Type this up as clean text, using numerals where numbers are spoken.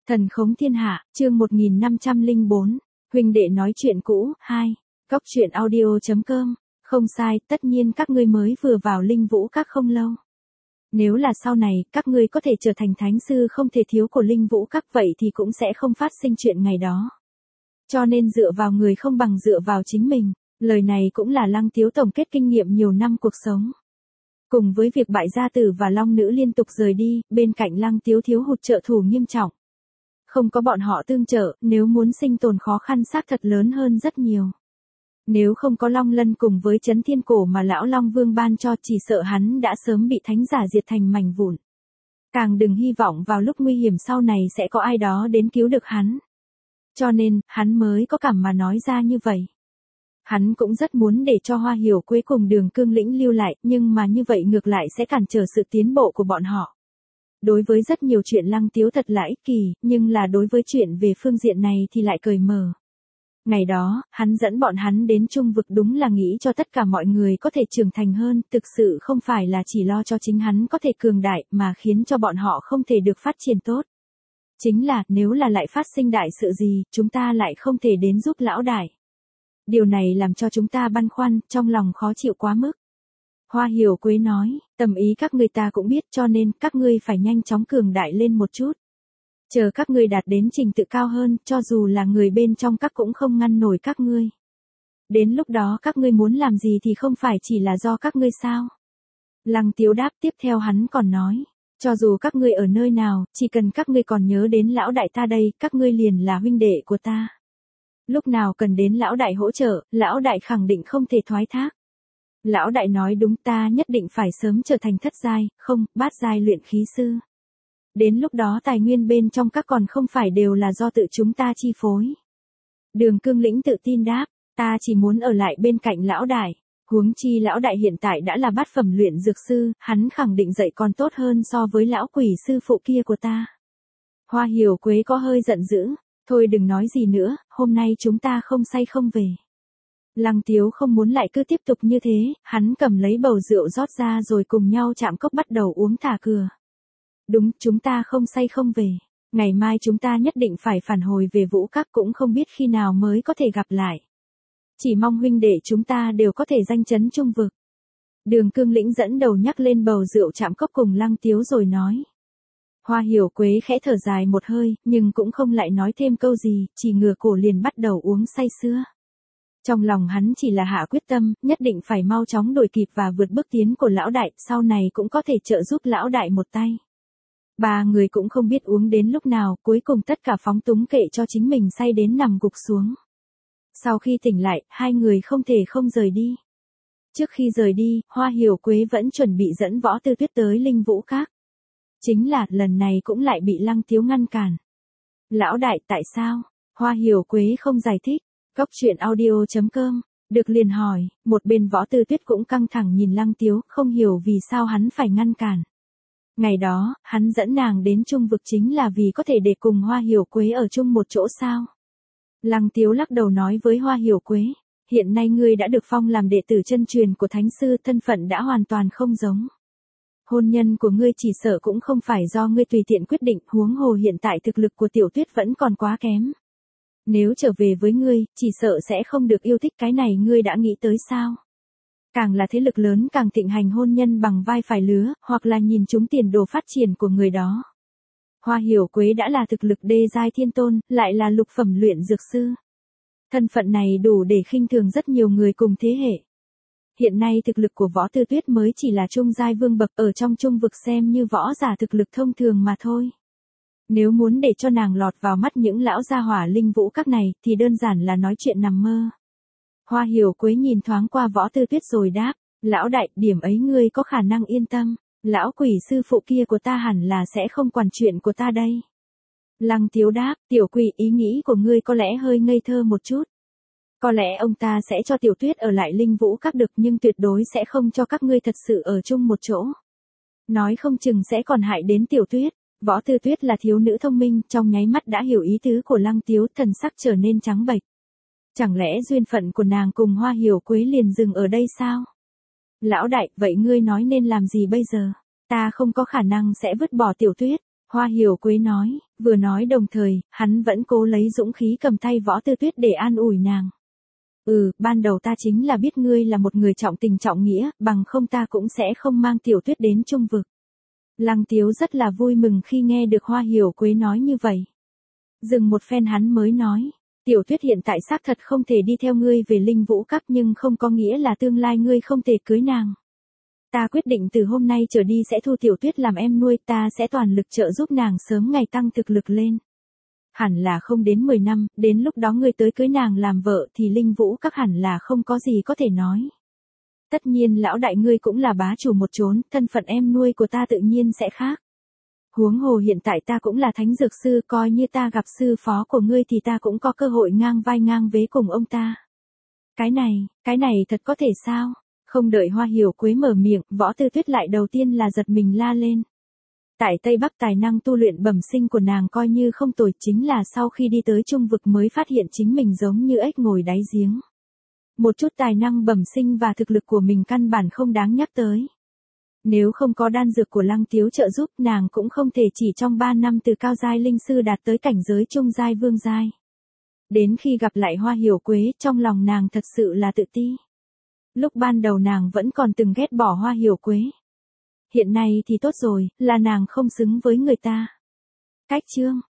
Thần khống thiên hạ, chương 1504, huynh đệ nói chuyện cũ, 2, Cóc truyện audio.com, không sai, tất nhiên các ngươi mới vừa vào Linh Vũ Các không lâu. Nếu là sau này, các ngươi có thể trở thành thánh sư không thể thiếu của Linh Vũ Các vậy thì cũng sẽ không phát sinh chuyện ngày đó. Cho nên dựa vào người không bằng dựa vào chính mình, lời này cũng là Lăng Tiếu tổng kết kinh nghiệm nhiều năm cuộc sống. Cùng với việc bại gia tử và long nữ liên tục rời đi, bên cạnh Lăng Tiếu thiếu hụt trợ thủ nghiêm trọng. Không có bọn họ tương trợ, nếu muốn sinh tồn khó khăn xác thật lớn hơn rất nhiều. Nếu không có Long Lân cùng với Chấn Thiên Cổ mà lão Long Vương ban cho, chỉ sợ hắn đã sớm bị thánh giả diệt thành mảnh vụn. Càng đừng hy vọng vào lúc nguy hiểm sau này sẽ có ai đó đến cứu được hắn. Cho nên, hắn mới có cảm mà nói ra như vậy. Hắn cũng rất muốn để cho Hoa Hiểu Quế cùng Đường Cương Lĩnh lưu lại, nhưng mà như vậy ngược lại sẽ cản trở sự tiến bộ của bọn họ. Đối với rất nhiều chuyện Lăng Tiếu thật là ích kỷ, nhưng là đối với chuyện về phương diện này thì lại cởi mở. Ngày đó, hắn dẫn bọn hắn đến Trung Vực đúng là nghĩ cho tất cả mọi người có thể trưởng thành hơn, thực sự không phải là chỉ lo cho chính hắn có thể cường đại mà khiến cho bọn họ không thể được phát triển tốt. Chính là, nếu là lại phát sinh đại sự gì, chúng ta lại không thể đến giúp lão đại. Điều này làm cho chúng ta băn khoăn, trong lòng khó chịu quá mức. Hoa Hiểu Quế nói, tầm ý các ngươi ta cũng biết cho nên các ngươi phải nhanh chóng cường đại lên một chút. Chờ các ngươi đạt đến trình tự cao hơn, cho dù là người bên trong các cũng không ngăn nổi các ngươi. Đến lúc đó các ngươi muốn làm gì thì không phải chỉ là do các ngươi sao? Lăng Tiếu đáp tiếp theo hắn còn nói, cho dù các ngươi ở nơi nào, chỉ cần các ngươi còn nhớ đến lão đại ta đây, các ngươi liền là huynh đệ của ta. Lúc nào cần đến lão đại hỗ trợ, lão đại khẳng định không thể thoái thác. Lão đại nói đúng, ta nhất định phải sớm trở thành thất giai, không, bát giai luyện khí sư. Đến lúc đó tài nguyên bên trong các còn không phải đều là do tự chúng ta chi phối. Đường Cương Lĩnh tự tin đáp, ta chỉ muốn ở lại bên cạnh lão đại. Huống chi lão đại hiện tại đã là bát phẩm luyện dược sư, hắn khẳng định dạy còn tốt hơn so với lão quỷ sư phụ kia của ta. Hoa Hiểu Quế có hơi giận dữ, thôi đừng nói gì nữa, hôm nay chúng ta không say không về. Lăng Tiếu không muốn lại cứ tiếp tục như thế, hắn cầm lấy bầu rượu rót ra rồi cùng nhau chạm cốc bắt đầu uống thả cửa. Đúng, chúng ta không say không về. Ngày mai chúng ta nhất định phải phản hồi về Vũ Các, cũng không biết khi nào mới có thể gặp lại. Chỉ mong huynh đệ chúng ta đều có thể danh chấn Trung Vực. Đường Cương Lĩnh dẫn đầu nhắc lên bầu rượu chạm cốc cùng Lăng Tiếu rồi nói. Hoa Hiểu Quế khẽ thở dài một hơi, nhưng cũng không lại nói thêm câu gì, chỉ ngửa cổ liền bắt đầu uống say sưa. Trong lòng hắn chỉ là hạ quyết tâm, nhất định phải mau chóng đuổi kịp và vượt bước tiến của lão đại, sau này cũng có thể trợ giúp lão đại một tay. Ba người cũng không biết uống đến lúc nào, cuối cùng tất cả phóng túng kệ cho chính mình say đến nằm gục xuống. Sau khi tỉnh lại, hai người không thể không rời đi. Trước khi rời đi, Hoa Hiểu Quế vẫn chuẩn bị dẫn Võ Tư Tuyết tới Linh Vũ Các. Chính là, lần này cũng lại bị Lăng Tiếu ngăn cản. Lão đại, tại sao? Hoa Hiểu Quế không giải thích. Cóc truyện audio.com, được liền hỏi, một bên Võ Tư Tuyết cũng căng thẳng nhìn Lăng Tiếu, không hiểu vì sao hắn phải ngăn cản. Ngày đó, hắn dẫn nàng đến Trung Vực chính là vì có thể để cùng Hoa Hiểu Quế ở chung một chỗ sao. Lăng Tiếu lắc đầu nói với Hoa Hiểu Quế, hiện nay ngươi đã được phong làm đệ tử chân truyền của Thánh Sư, thân phận đã hoàn toàn không giống. Hôn nhân của ngươi chỉ sợ cũng không phải do ngươi tùy tiện quyết định, huống hồ hiện tại thực lực của Tiểu Tuyết vẫn còn quá kém. Nếu trở về với ngươi, chỉ sợ sẽ không được yêu thích, cái này ngươi đã nghĩ tới sao? Càng là thế lực lớn càng thịnh hành hôn nhân bằng vai phải lứa, hoặc là nhìn chúng tiền đồ phát triển của người đó. Hoa Hiểu Quế đã là thực lực đê giai thiên tôn, lại là lục phẩm luyện dược sư. Thân phận này đủ để khinh thường rất nhiều người cùng thế hệ. Hiện nay thực lực của Võ Tư Tuyết mới chỉ là trung giai vương bậc, ở trong Trung Vực xem như võ giả thực lực thông thường mà thôi. Nếu muốn để cho nàng lọt vào mắt những lão gia hỏa Linh Vũ Các này thì đơn giản là nói chuyện nằm mơ. Hoa Hiểu Quế nhìn thoáng qua Võ Tư Tuyết rồi đáp, lão đại, điểm ấy ngươi có khả năng yên tâm, lão quỷ sư phụ kia của ta hẳn là sẽ không quản chuyện của ta đây. Lăng Tiếu đáp, tiểu quỷ, ý nghĩ của ngươi có lẽ hơi ngây thơ một chút. Có lẽ ông ta sẽ cho Tiểu Tuyết ở lại Linh Vũ Các được, nhưng tuyệt đối sẽ không cho các ngươi thật sự ở chung một chỗ. Nói không chừng sẽ còn hại đến Tiểu Tuyết. Võ Tư Tuyết là thiếu nữ thông minh, trong nháy mắt đã hiểu ý tứ của Lăng Tiếu, thần sắc trở nên trắng bệch. Chẳng lẽ duyên phận của nàng cùng Hoa Hiểu Quế liền dừng ở đây sao? Lão đại, vậy ngươi nói nên làm gì bây giờ? Ta không có khả năng sẽ vứt bỏ Tiểu Tuyết. Hoa Hiểu Quế nói, Vừa nói đồng thời, hắn vẫn cố lấy dũng khí cầm tay Võ Tư Tuyết để an ủi nàng. Ban đầu ta chính là biết ngươi là một người trọng tình trọng nghĩa, bằng không ta cũng sẽ không mang Tiểu Tuyết đến Trung Vực. Lăng Tiếu rất là vui mừng khi nghe được Hoa Hiểu Quế nói như vậy. Dừng một phen hắn mới nói, Tiểu Tuyết hiện tại xác thật không thể đi theo ngươi về Linh Vũ Các nhưng không có nghĩa là tương lai ngươi không thể cưới nàng. Ta quyết định từ hôm nay trở đi sẽ thu Tiểu Tuyết làm em nuôi, ta sẽ toàn lực trợ giúp nàng sớm ngày tăng thực lực lên. Hẳn là không đến 10 năm, đến lúc đó ngươi tới cưới nàng làm vợ thì Linh Vũ Các hẳn là không có gì có thể nói. Tất nhiên lão đại ngươi cũng là bá chủ một chốn, thân phận em nuôi của ta tự nhiên sẽ khác. Huống hồ hiện tại ta cũng là thánh dược sư, coi như ta gặp sư phó của ngươi thì ta cũng có cơ hội ngang vai ngang vế cùng ông ta. Cái này thật có thể sao? Không đợi Hoa Hiểu Quế mở miệng, Võ Tư Tuyết lại đầu tiên là giật mình la lên. Tại Tây Bắc tài năng tu luyện bẩm sinh của nàng coi như không tồi, chính là sau khi đi tới Trung Vực mới phát hiện chính mình giống như ếch ngồi đáy giếng. Một chút tài năng bẩm sinh và thực lực của mình căn bản không đáng nhắc tới. Nếu không có đan dược của Lăng Tiếu trợ giúp, nàng cũng không thể chỉ trong 3 năm từ cao giai linh sư đạt tới cảnh giới trung giai vương giai. Đến khi gặp lại Hoa Hiểu Quế, trong lòng nàng thật sự là tự ti. Lúc ban đầu nàng vẫn còn từng ghét bỏ Hoa Hiểu Quế. Hiện nay thì tốt rồi, là nàng không xứng với người ta. Cách chương